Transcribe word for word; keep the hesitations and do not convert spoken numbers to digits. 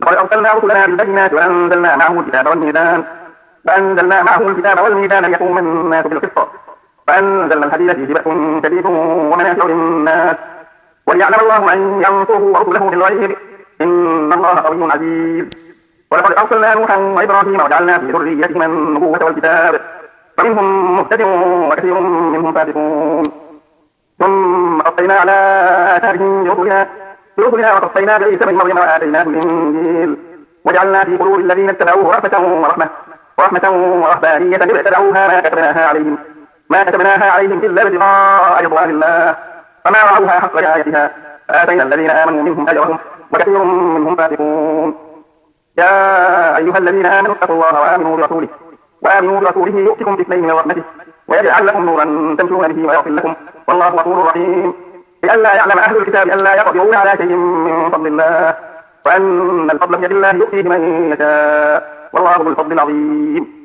لقد أرسلنا رسلنا بالبينات وأنزلنا معه الكتاب والميزان فأنزلنا معه الكتاب والميزان ليقوم الناس بالقسط وأنزلنا الحديد فيه بأس شديد ومنافع للناس وليعلم الله من ينصره ورسله بالغيب إن الله قوي عزيز. ولقد أرسلنا نوحا وإبراهيم وجعلنا في ذريتهما النبوة والكتاب فمنهم مهتد وكثير منهم فاسقون. ثم قضينا على آثارهم برسلنا برسلنا وقفينا بعيسى بن مريم وآتيناه الإنجيل وجعلنا في قلوب الذين اتبعوه رأفة ورحمة ورحمة ورهبانية ابتدعوها ما كتبناها عليهم ما كتبناها عليهم إلا ابتغاء رضوان الله فما رعوها حق رعايتها آتينا الذين آمنوا منهم أجرهم وكثير منهم فاسقون. يا أيها الذين آمنوا اتقوا الله وآمنوا برسوله وآمنوا برسوله يؤتكم باثنين من رحمته ويجعل لكم نورا تمشون به ويغفر لكم والله غفور رحيم. لئلا يعلم أهل الكتاب ألا يقدرون على شيء من فضل الله وأن الفضل بيد الله يؤتيه من يشاء والله ذو الفضل العظيم.